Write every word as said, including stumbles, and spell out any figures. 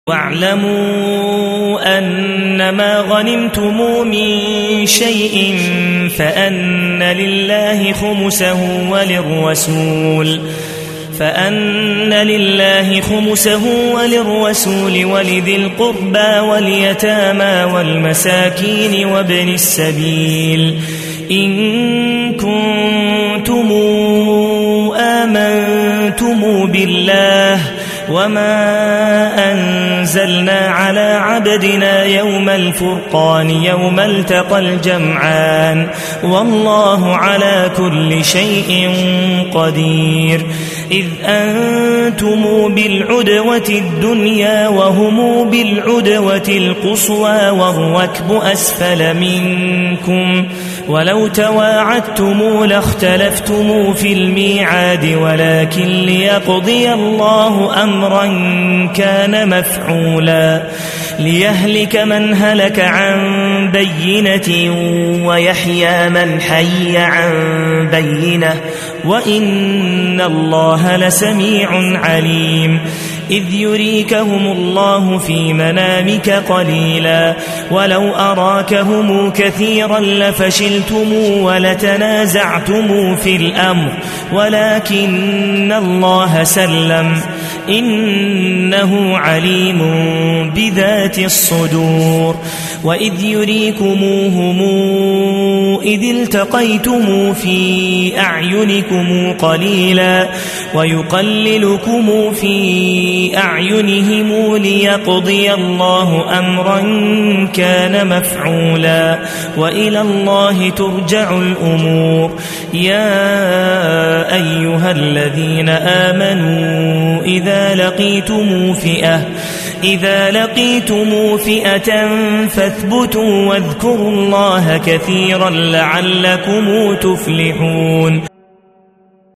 واعلموا أنما غنمتم من شيء فأن لله خمسه وللرسول فأن لله خمسه وللرسول ولذي القربى واليتامى والمساكين وابن السبيل إن كنتم آمنتم بالله وما أنزلنا على عبدنا يوم الفرقان يوم التقى الجمعان والله على كل شيء قدير إذ أنتم بالعدوة الدنيا وهم بالعدوة القصوى والركب أسفل منكم ولو تواعدتم لاختلفتم في الميعاد ولكن ليقضي الله أمرا كان مفعولا ليهلك من هلك عن بينة ويحيى من حي عن بينة وإن الله لسميع عليم إذ يريكهم الله في منامك قليلا ولو أراكهم كثيرا لفشلتم ولتنازعتم في الأمر ولكن الله سلم إنه عليم بذات الصدور وإذ يريكموهم إذ التقيتم في أعينكم قليلا ويقللكم في أعينهم ليقضي الله أمرا كان مفعولا وإلى الله ترجع الأمور يا أيها الذين آمنوا إذا لقيتم فئة إذا لقيتم فئة فاثبتوا واذكروا الله كثيرا لعلكم تفلحون